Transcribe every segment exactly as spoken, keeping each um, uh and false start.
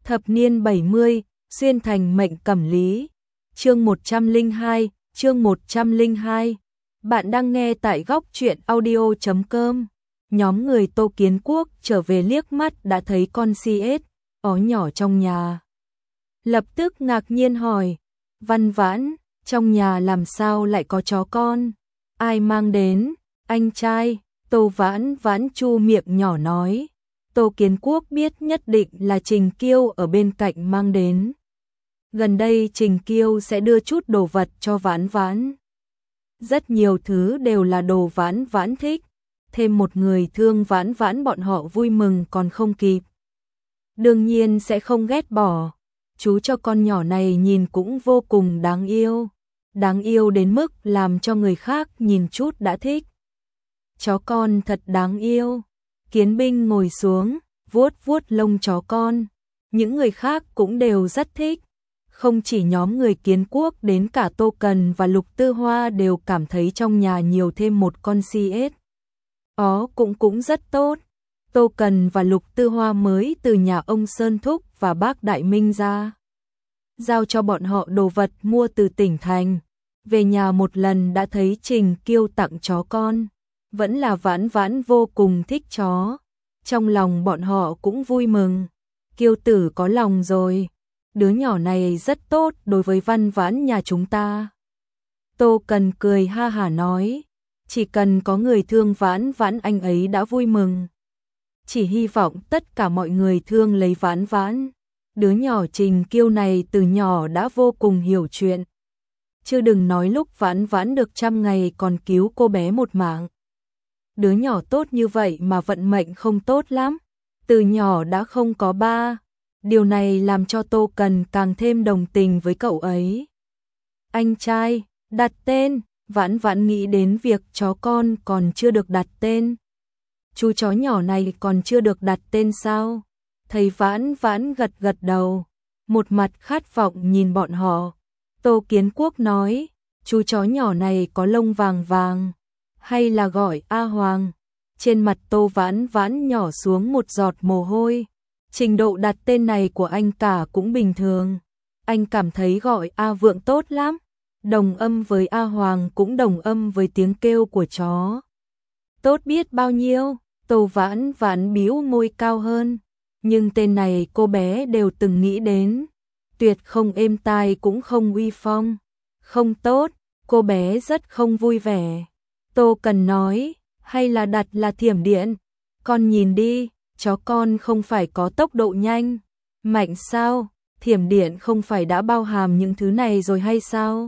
Thập niên bảy mươi, xuyên thành mệnh cẩm lý. Chương một trăm lẻ hai, chương một trăm lẻ hai. Bạn đang nghe tại góc truyện audio chấm com. Nhóm người Tô Kiến Quốc trở về liếc mắt đã thấy con xê ét ó nhỏ trong nhà. Lập tức ngạc nhiên hỏi, Văn Vãn, trong nhà làm sao lại có chó con? Ai mang đến? Anh trai. Tô Vãn Vãn chu miệng nhỏ nói. Tô Kiến Quốc biết nhất định là Trình Kiêu ở bên cạnh mang đến. Gần đây Trình Kiêu sẽ đưa chút đồ vật cho Vãn Vãn. Rất nhiều thứ đều là đồ Vãn Vãn thích. Thêm một người thương Vãn Vãn bọn họ vui mừng còn không kịp. Đương nhiên sẽ không ghét bỏ. Chú cho con nhỏ này nhìn cũng vô cùng đáng yêu. Đáng yêu đến mức làm cho người khác nhìn chút đã thích. Chó con thật đáng yêu. Kiến Binh ngồi xuống, vuốt vuốt lông chó con. Những người khác cũng đều rất thích. Không chỉ nhóm người Kiến Quốc, đến cả Tô Cần và Lục Tư Hoa đều cảm thấy trong nhà nhiều thêm một con xê ét ó cũng cũng rất tốt. Tô Cần và Lục Tư Hoa mới từ nhà ông Sơn Thúc và bác Đại Minh ra. Giao cho bọn họ đồ vật mua từ tỉnh thành. Về nhà một lần đã thấy Trình Kiêu tặng chó con. Vẫn là Vãn Vãn vô cùng thích chó. Trong lòng bọn họ cũng vui mừng. Kiêu tử có lòng rồi. Đứa nhỏ này rất tốt đối với Văn Vãn nhà chúng ta. Tô Cần cười ha hả nói. Chỉ cần có người thương Vãn Vãn anh ấy đã vui mừng. Chỉ hy vọng tất cả mọi người thương lấy Vãn Vãn. Đứa nhỏ Trình Kiêu này từ nhỏ đã vô cùng hiểu chuyện. Chứ đừng nói lúc Vãn Vãn được trăm ngày còn cứu cô bé một mạng. Đứa nhỏ tốt như vậy mà vận mệnh không tốt lắm. Từ nhỏ đã không có ba. Điều này làm cho Tô Cần càng thêm đồng tình với cậu ấy. Anh trai, đặt tên. Vãn Vãn nghĩ đến việc chó con còn chưa được đặt tên. Chú chó nhỏ này còn chưa được đặt tên sao? Thấy Vãn Vãn gật gật đầu. Một mặt khát vọng nhìn bọn họ. Tô Kiến Quốc nói, chú chó nhỏ này có lông vàng vàng. Hay là gọi A Hoàng? Trên mặt Tô Vãn Vãn nhỏ xuống một giọt mồ hôi. Trình độ đặt tên này của anh cả cũng bình thường. Anh cảm thấy gọi A Vượng tốt lắm. Đồng âm với A Hoàng cũng đồng âm với tiếng kêu của chó. Tốt biết bao nhiêu. Tô Vãn Vãn bĩu môi cao hơn. Nhưng tên này cô bé đều từng nghĩ đến. Tuyệt không êm tai cũng không uy phong. Không tốt, cô bé rất không vui vẻ. Tô Cần nói, hay là đặt là Thiểm Điện. Con nhìn đi, chó con không phải có tốc độ nhanh, mạnh sao? Thiểm Điện không phải đã bao hàm những thứ này rồi hay sao?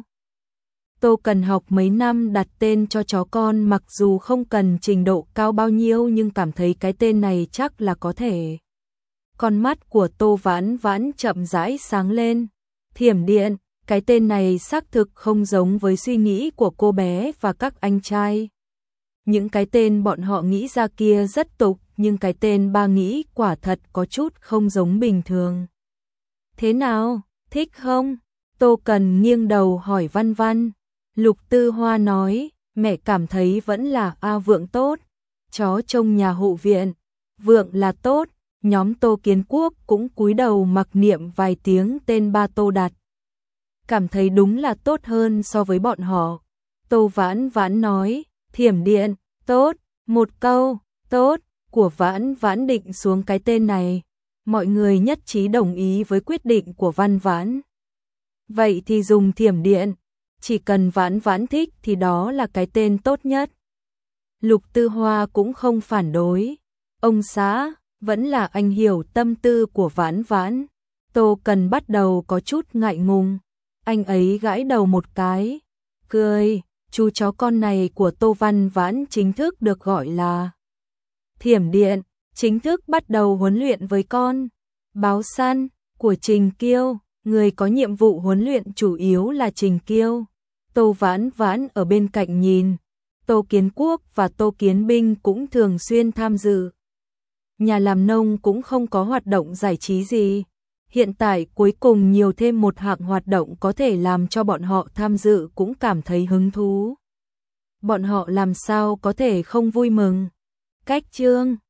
Tô Cần học mấy năm đặt tên cho chó con, mặc dù không cần trình độ cao bao nhiêu nhưng cảm thấy cái tên này chắc là có thể. Con mắt của Tô Vãn Vãn chậm rãi sáng lên. Thiểm Điện, cái tên này xác thực không giống với suy nghĩ của cô bé và các anh trai. Những cái tên bọn họ nghĩ ra kia rất tục, nhưng cái tên ba nghĩ quả thật có chút không giống bình thường. Thế nào, thích không? Tô Cần nghiêng đầu hỏi Văn Văn. Lục Tư Hoa nói, mẹ cảm thấy vẫn là A Vượng tốt. Chó trông nhà hộ viện, Vượng là tốt. Nhóm Tô Kiến Quốc cũng cúi đầu mặc niệm vài tiếng tên ba Tô đặt. Cảm thấy đúng là tốt hơn so với bọn họ. Tô Vãn Vãn nói, Thiểm Điện, tốt, một câu, tốt, của Vãn Vãn định xuống cái tên này. Mọi người nhất trí đồng ý với quyết định của Văn Vãn. Vậy thì dùng Thiểm Điện, chỉ cần Vãn Vãn thích thì đó là cái tên tốt nhất. Lục Tư Hoa cũng không phản đối. Ông xã, vẫn là anh hiểu tâm tư của Vãn Vãn. Tô Cần bắt đầu có chút ngại ngùng. Anh ấy gãi đầu một cái, cười, chú chó con này của Tô Văn Vãn chính thức được gọi là Thiểm Điện, chính thức bắt đầu huấn luyện với con. Báo săn của Trình Kiêu, người có nhiệm vụ huấn luyện chủ yếu là Trình Kiêu. Tô Vãn Vãn ở bên cạnh nhìn. Tô Kiến Quốc và Tô Kiến Binh cũng thường xuyên tham dự. Nhà làm nông cũng không có hoạt động giải trí gì. Hiện tại cuối cùng nhiều thêm một hạng hoạt động có thể làm cho bọn họ tham dự cũng cảm thấy hứng thú. Bọn họ làm sao có thể không vui mừng. Cách chương